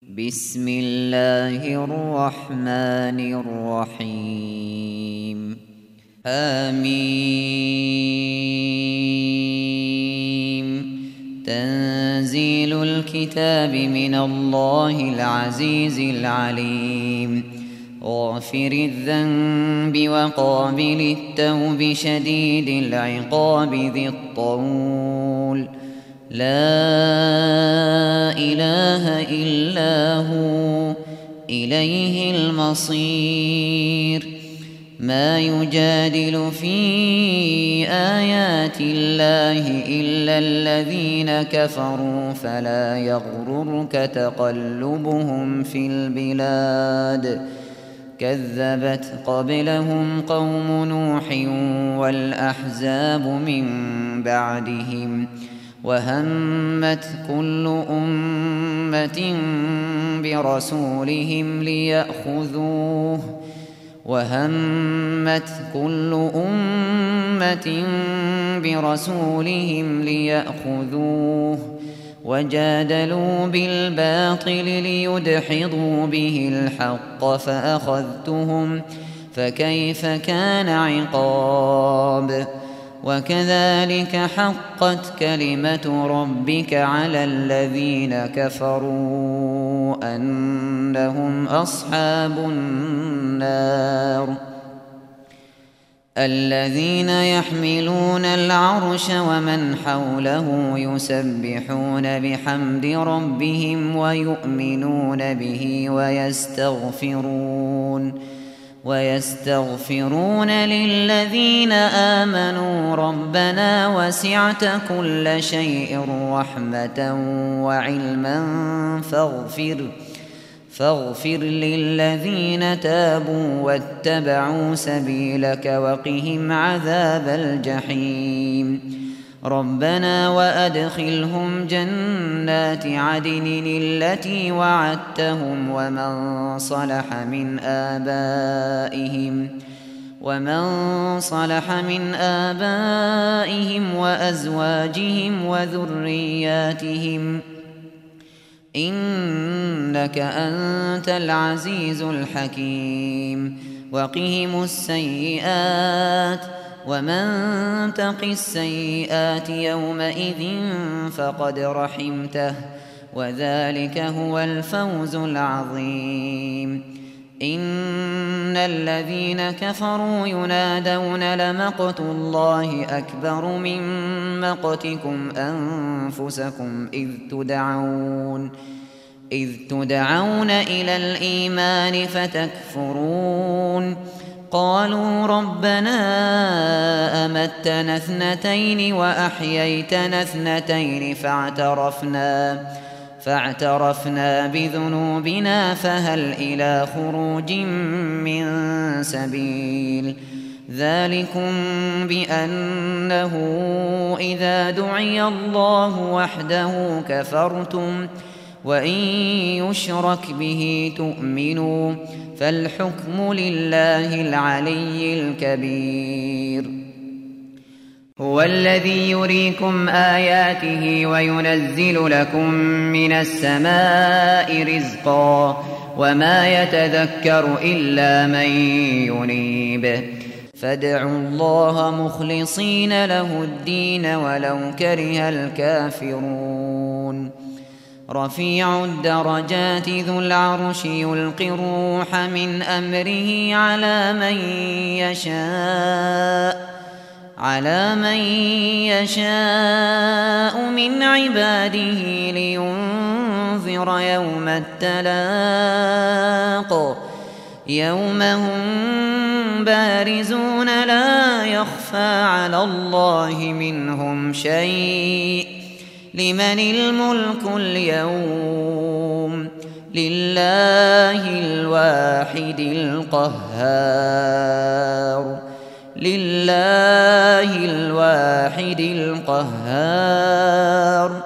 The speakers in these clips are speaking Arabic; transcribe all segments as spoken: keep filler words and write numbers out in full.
بسم الله الرحمن الرحيم آمين. تنزيل الكتاب من الله العزيز العليم غافر الذنب وقابل التوب شديد العقاب ذي الطول لا إله إلا هو إليه المصير. ما يجادل في آيات الله إلا الذين كفروا فلا يغررك تقلبهم في البلاد. كذبت قبلهم قوم نوح والأحزاب من بعدهم وهمت كل أمة برسولهم ليأخذوه وهمت كل أمة برسولهم ليأخذوه وجادلوا بالباطل ليدحضوا به الحق فأخذتهم فكيف كان عقاب. وكذلك حقت كلمة ربك على الذين كفروا أنهم أصحاب النار. الذين يحملون العرش ومن حوله يسبحون بحمد ربهم ويؤمنون به ويستغفرون ويستغفرون للذين آمنوا ربنا وسعت كل شيء رحمة وعلما فاغفر فاغفر للذين تابوا واتبعوا سبيلك وقهم عذاب الجحيم. ربنا وأدخلهم جنات عدن التي وعدتهم ومن صلح من آبائهم ومن صلح من آبائهم وأزواجهم وذرياتهم إنك أنت العزيز الحكيم. وقهم السيئات ومن تق السيئات يومئذ فقد رحمته وذلك هو الفوز العظيم. إن الذين كفروا ينادون لمقت الله أكبر من مقتكم أنفسكم إذ تدعون إذ تدعون إلى الإيمان فتكفرون. قالوا ربنا أمتنا اثنتين وأحييتنا اثنتين فاعترفنا فاعترفنا بذنوبنا فهل إلى خروج من سبيل. ذلكم بأنه إذا دعي الله وحده كفرتم وإن يشرك به تؤمنوا فالحكم لله العلي الكبير. هو الذي يريكم آياته وينزل لكم من السماء رزقا وما يتذكر إلا من ينيب. فادعوا الله مخلصين له الدين ولو كره الكافرون. رفيع الدرجات ذو العرش يلقي الروح من أمره على من يشاء على من يشاء من عباده لينذر يوم التلاق يوم هم بارزون لا يخفى على الله منهم شيء. لمن الملك اليوم لله الواحد القهار لله الواحد القهار.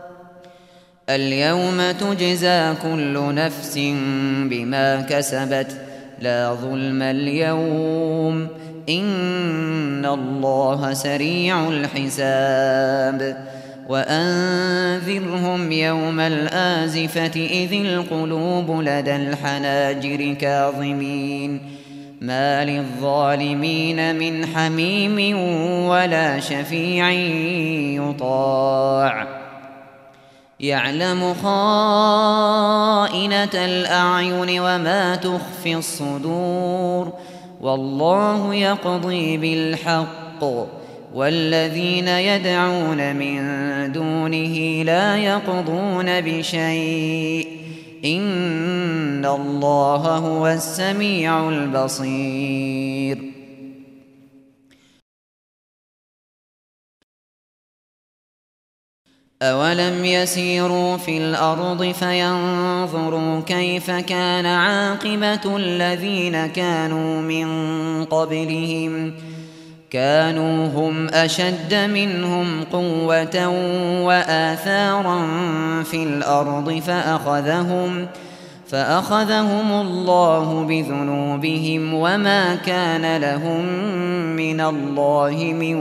اليوم تجزى كل نفس بما كسبت لا ظلم اليوم إن الله سريع الحساب. وأنذرهم يوم الآزفة إذ القلوب لدى الحناجر كاظمين ما للظالمين من حميم ولا شفيع يطاع يعلم خائنة الأعين وما تخفي الصدور والله يقضي بالحق والذين يدعون من دونه لا يقضون بشيء إن الله هو السميع البصير أولم يسيروا في الأرض فينظروا كيف كان عاقبة الذين كانوا من قبلهم كانوا هم أشد منهم قوة وآثارا في الأرض فأخذهم فأخذهم الله بذنوبهم وما كان لهم من الله من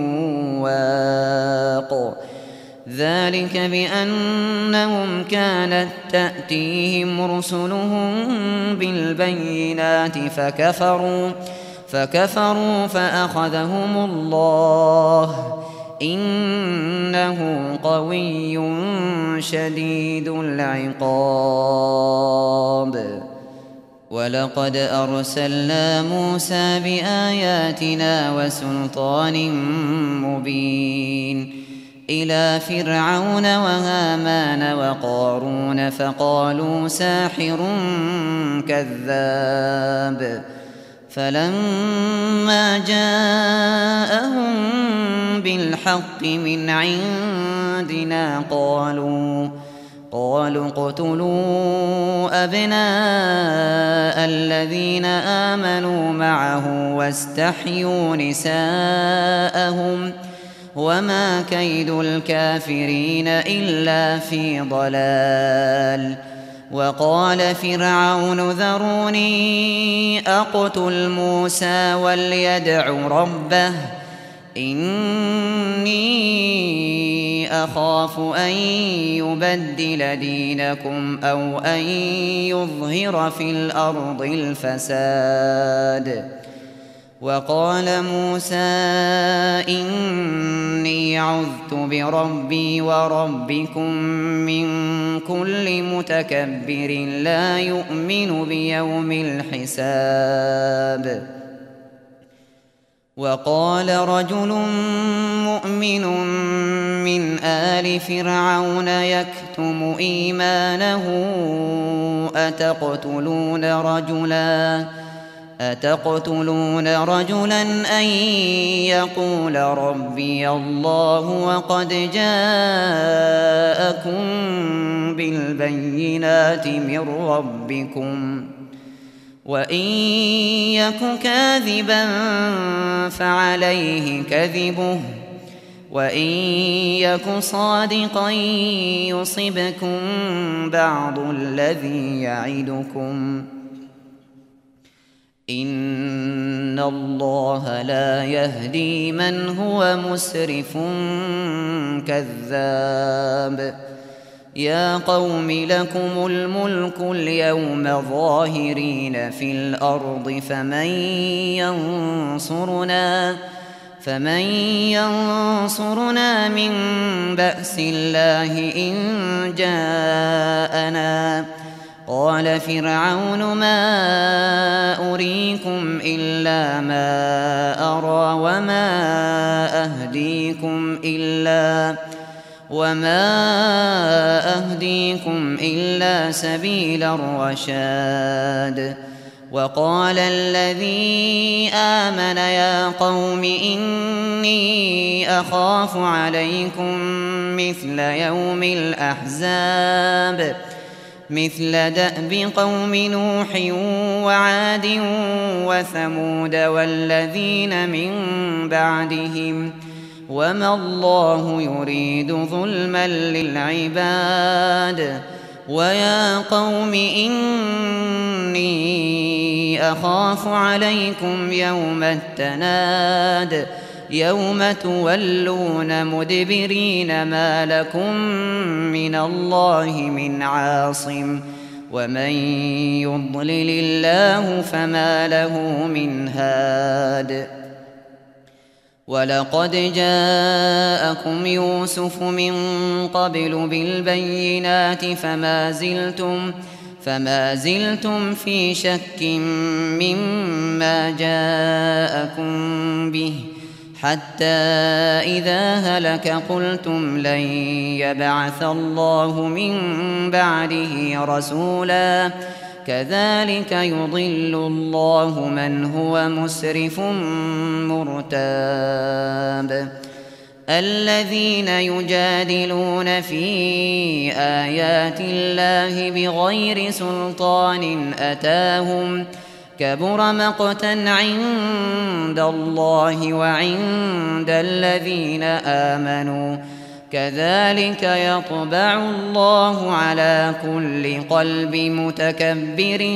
واق ذلك بأنهم كانت تأتيهم رسلهم بالبينات فكفروا فكفروا فأخذهم الله إنه قوي شديد العقاب ولقد أرسلنا موسى بآياتنا وسلطان مبين إلى فرعون وهامان وقارون فقالوا ساحر كذاب فلما جاءهم بالحق من عندنا قالوا قالوا اقتلوا أبناء الذين آمنوا معه واستحيوا نساءهم وما كيد الكافرين إلا في ضلال وقال فرعون ذروني أقتل موسى وليدع ربه إني أخاف أن يبدل دينكم أو أن يظهر في الأرض الفساد وقال موسى إني عذت بربي وربكم من كل متكبر لا يؤمن بيوم الحساب وقال رجل مؤمن من آل فرعون يكتم إيمانه أتقتلون رجلاً أتقتلون رجلا أن يقول ربي الله وقد جاءكم بالبينات من ربكم وإن يك كاذبا فعليه كذبه وإن يك صادقا يصبكم بعض الذي يعدكم إن الله لا يهدي من هو مسرف كذاب يا قوم لكم الملك اليوم ظاهرين في الأرض فمن ينصرنا فمن ينصرنا من بأس الله إن جاءنا قال فرعون ما أريكم إلا ما أرى وما أهديكم إلا وما أهديكم إلا سبيل الرشاد وقال الذي آمن يا قوم إني أخاف عليكم مثل يوم الأحزاب مثل دأب قوم نوح وعاد وثمود والذين من بعدهم وما الله يريد ظلما للعباد ويا قوم إني أخاف عليكم يوم التناد يوم تولون مدبرين ما لكم من الله من عاصم ومن يضلل الله فما له من هاد ولقد جاءكم يوسف من قبل بالبينات فما زلتم فما زلتم في شك مما جاءكم به حتى إذا هلك قلتم لن يبعث الله من بعده رسولا كذلك يضل الله من هو مسرف مرتاب الذين يجادلون في آيات الله بغير سلطان أتاهم كبر مقتا عند الله وعند الذين آمنوا كذلك يطبع الله على كل قلب متكبر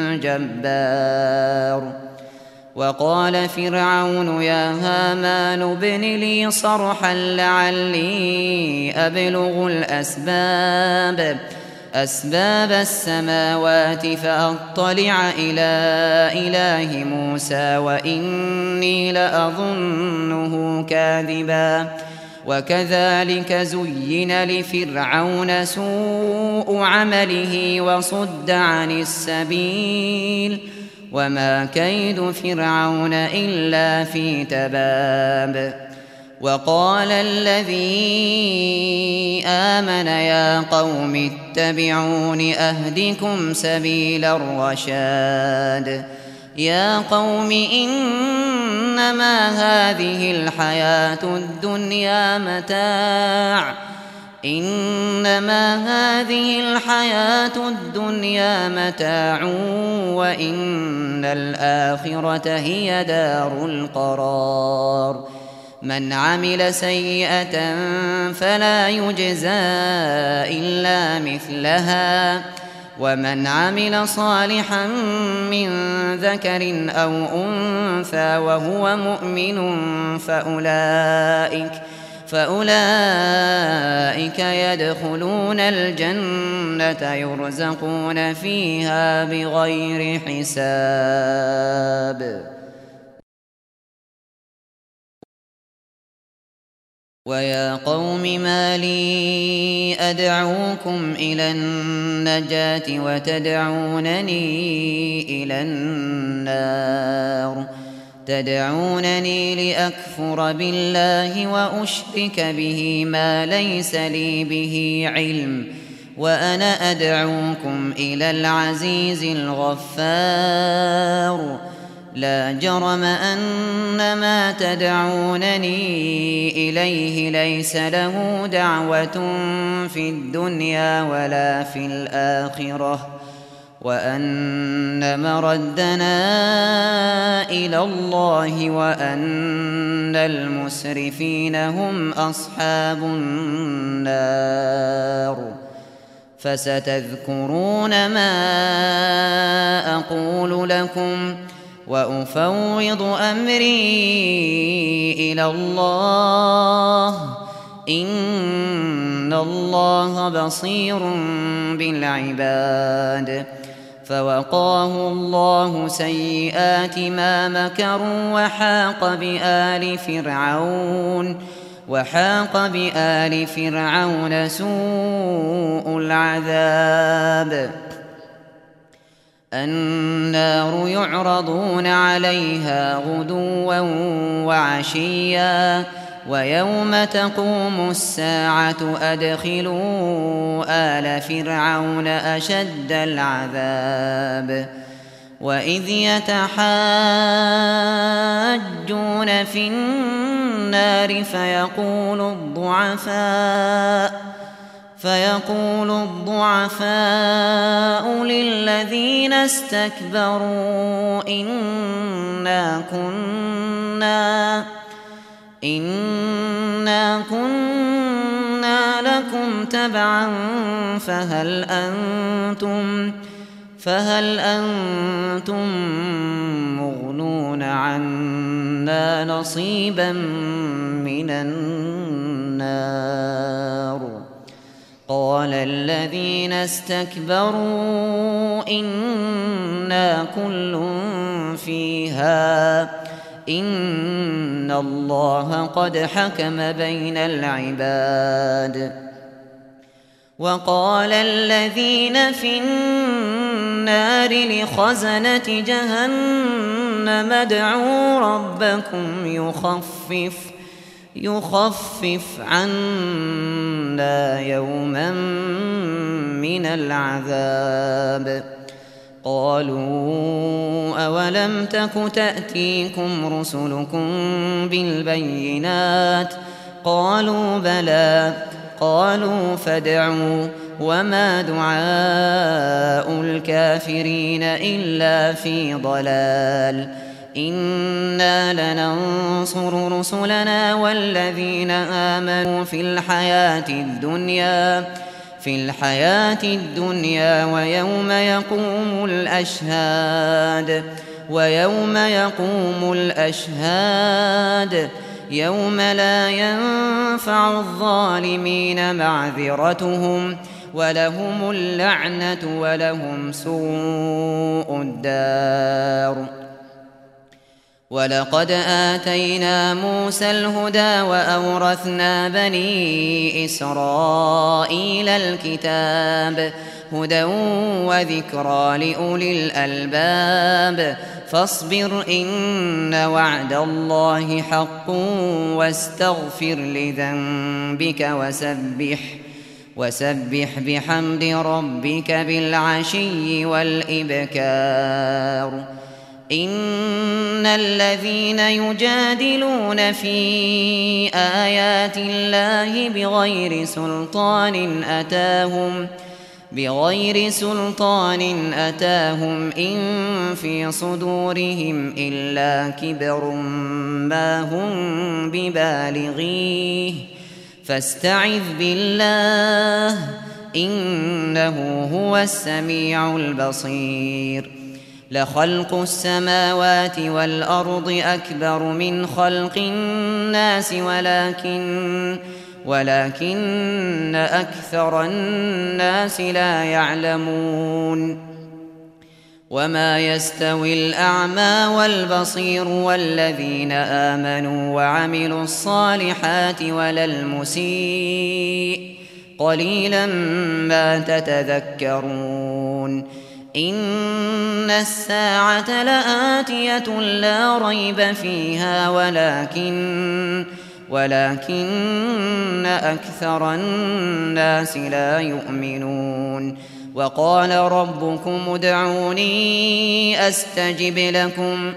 جبار وقال فرعون يا هامان ابن لي صرحا لعلي أبلغ الأسباب أسباب السماوات فأطلع إلى إله موسى وإني لأظنه كاذبا وكذلك زين لفرعون سوء عمله وصد عن السبيل وما كيد فرعون إلا في تباب وقال الذي آمن يا قوم اتبعون أهدكم سبيل الرشاد يا قوم إنما هذه الحياة الدنيا متاع إنما هذه الحياة الدنيا متاع وإن الآخرة هي دار القرار من عمل سيئة فلا يجزى إلا مثلها ومن عمل صالحا من ذكر أو أنثى وهو مؤمن فأولئك فأولئك يدخلون الجنة يرزقون فيها بغير حساب ويا قوم ما لي أدعوكم إلى النجاة وتدعونني إلى النار تدعونني لأكفر بالله وأشرك به ما ليس لي به علم وأنا أدعوكم إلى العزيز الغفار لا جرم أن ما تدعونني إليه ليس له دعوة في الدنيا ولا في الآخرة وأن مردنا إلى الله وأن المسرفين هم أصحاب النار فستذكرون ما أقول لكم وأفوض أمري إلى الله إن الله بصير بالعباد فوقاه الله سيئات ما مكروا وحاق بآل فرعون وحاق بآل فرعون سوء العذاب النار يعرضون عليها غدوا وعشيا ويوم تقوم الساعة أدخلوا آل فرعون أشد العذاب وإذ يتحاجون في النار فيقول الضعفاء فيقول الضعفاء للذين استكبروا إنا كنا إنا كنا لكم تبعا فهل أنتم فهل أنتم مغنون عنا منا نصيبا من النار. قال الذين استكبروا إنا كل فيها إن الله قد حكم بين العباد. وقال الذين في النار لخزنة جهنم ادعوا ربكم يخفف يخفف عنا يوما من العذاب. قالوا أولم تك تأتيكم رسلكم بالبينات قالوا بلى قالوا فادعوا وما دعاء الكافرين إلا في ضلال. إنا لننصر رسلنا والذين آمنوا في الحياة الدنيا في الحياة الدنيا ويوم يقوم الأشهاد ويوم يقوم الأشهاد يوم لا ينفع الظالمين معذرتهم ولهم اللعنة ولهم سوء الدار. ولقد آتينا موسى الهدى وأورثنا بني إسرائيل الكتاب هدى وذكرى لأولي الألباب. فاصبر إن وعد الله حق واستغفر لذنبك وسبح وسبح بحمد ربك بالعشي والإبكار. إن الذين يجادلون في آيات الله بغير سلطان أتاهم بغير سلطان أتاهم إن في صدورهم إلا كبر ما هم ببالغيه فاستعذ بالله إنه هو السميع البصير. لخلق السماوات والأرض أكبر من خلق الناس ولكن ولكن أكثر الناس لا يعلمون. وما يستوي الأعمى والبصير والذين آمنوا وعملوا الصالحات ولا المسيء قليلا ما تتذكرون. إن الساعة لآتية لا ريب فيها ولكن ولكن أكثر الناس لا يؤمنون. وقال ربكم ادعوني أستجب لكم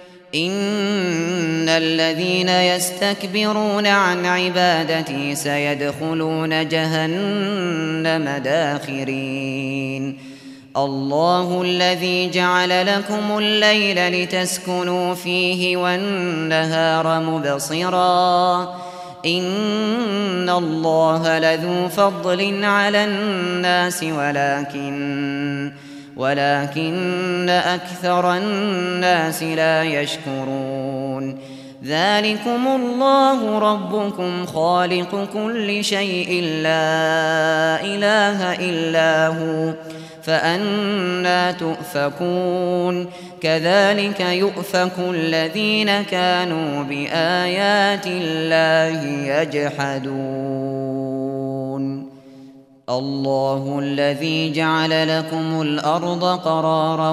إن الذين يستكبرون عن عبادتي سيدخلون جهنم داخرين. الله الذي جعل لكم الليل لتسكنوا فيه والنهار مبصرا إن الله لذو فضل على الناس ولكن ولكن أكثر الناس لا يشكرون. ذلكم الله ربكم خالق كل شيء لا إله إلا هو فأنى تؤفكون. كذلك يؤفك الذين كانوا بآيات الله يجحدون. الله الذي جعل لكم الأرض قرارا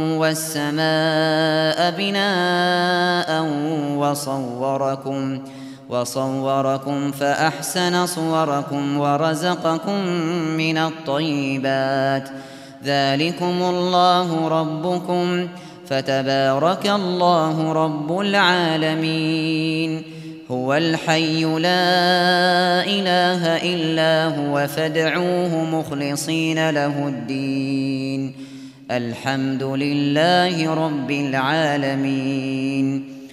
والسماء بناء وصوركم وصوركم فأحسن صوركم ورزقكم من الطيبات. ذلكم الله ربكم فتبارك الله رب العالمين. هو الحي لا إله إلا هو فادعوه مخلصين له الدين الحمد لله رب العالمين.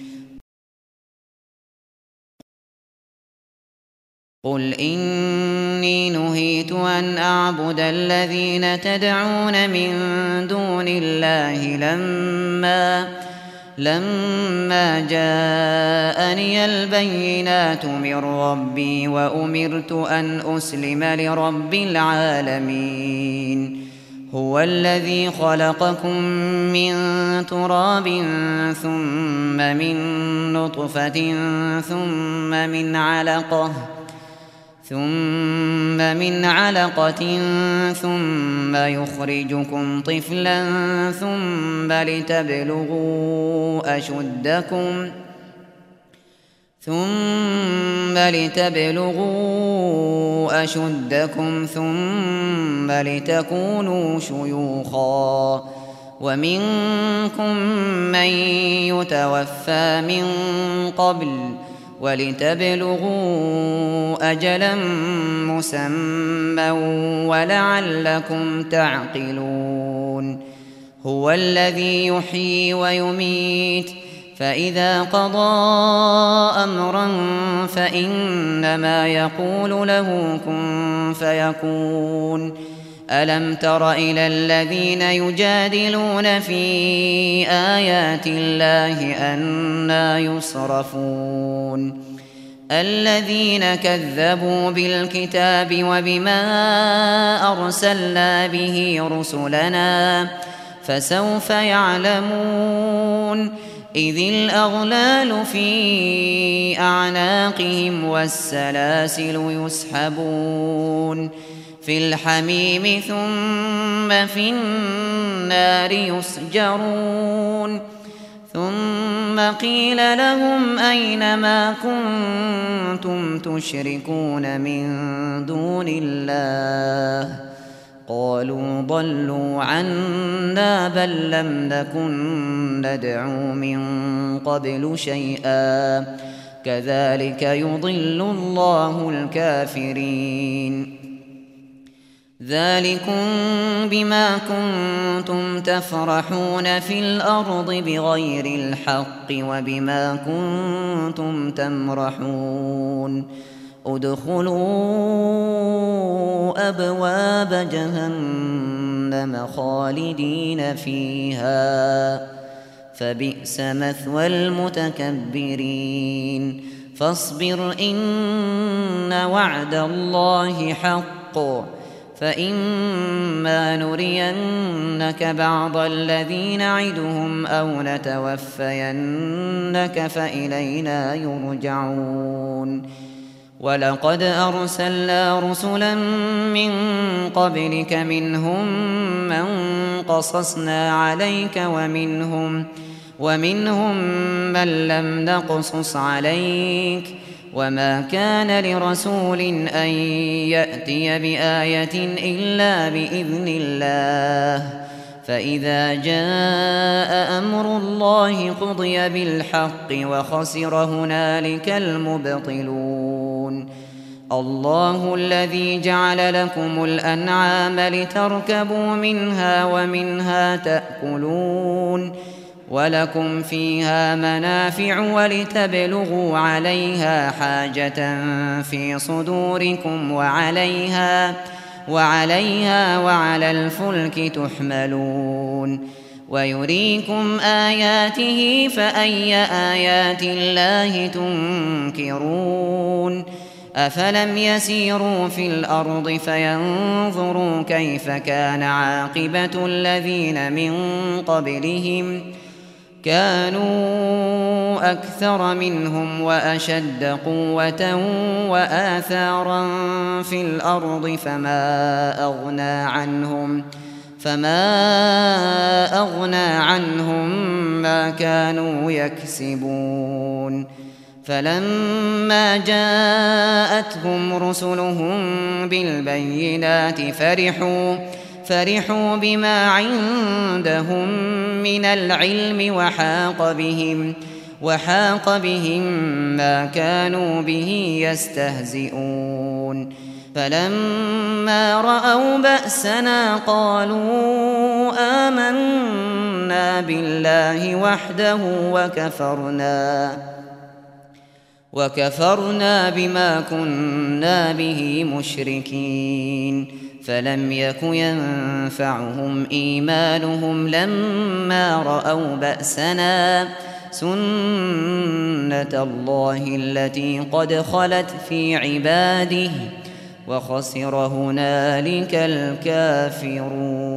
قل إني نهيت أن أعبد الذين تدعون من دون الله لما لما جاءني البينات من ربي وأمرت أن أسلم لرب العالمين هو الذي خلقكم من تراب ثم من نطفة ثم من علقة ثم من علقة ثم يخرجكم طفلا ثم لتبلغوا أشدكم ثم لتبلغوا أشدكم ثم لتكونوا شيوخا ومنكم من يتوفى من قبل ولتبلغوا أجلا مسمى ولعلكم تعقلون هو الذي يحيي ويميت فإذا قضى أمرا فإنما يقول له كن فيكون ألم تر إلى الذين يجادلون في آيات الله أنى يصرفون الذين كذبوا بالكتاب وبما أرسلنا به رسلنا فسوف يعلمون إذ الأغلال في أعناقهم والسلاسل يسحبون في الحميم ثم في النار يسجرون ثم قيل لهم أين ما كنتم تشركون من دون الله قالوا ضلوا عنا بل لم نكن ندعو من قبل شيئا كذلك يضل الله الكافرين ذلكم بما كنتم تفرحون في الأرض بغير الحق وبما كنتم تمرحون ادخلوا أبواب جهنم خالدين فيها فبئس مثوى المتكبرين فاصبر إن وعد الله حق فإما نرينك بعض الذي نعدهم أو نتوفينك فإلينا يرجعون ولقد أرسلنا رسلا من قبلك منهم من قصصنا عليك ومنهم, ومنهم من لم نقصص عليك وما كان لرسول أن يأتي بآية إلا بإذن الله فإذا جاء أمر الله قضي بالحق وخسر هنالك المبطلون الله الذي جعل لكم الأنعام لتركبوا منها ومنها تأكلون ولكم فيها منافع ولتبلغوا عليها حاجة في صدوركم وعليها وعليها وعلى الفلك تحملون ويريكم آياته فأي آيات الله تنكرون أفلم يسيروا في الأرض فينظروا كيف كان عاقبة الذين من قبلهم كانوا أكثر منهم وأشد قوة وآثارا في الأرض فما أغنى عنهم فما أغنى عنهم ما كانوا يكسبون فلما جاءتهم رسلهم بالبينات فرحوا فرحوا بما عندهم من العلم وحاق بهم وحاق بهم ما كانوا به يستهزئون فلما رأوا بأسنا قالوا آمنا بالله وحده وكفرنا وكفرنا بما كنا به مشركين فلم يك ينفعهم إيمانهم لما رأوا بأسنا سنة الله التي قد خلت في عباده وخسر هنالك الكافرون.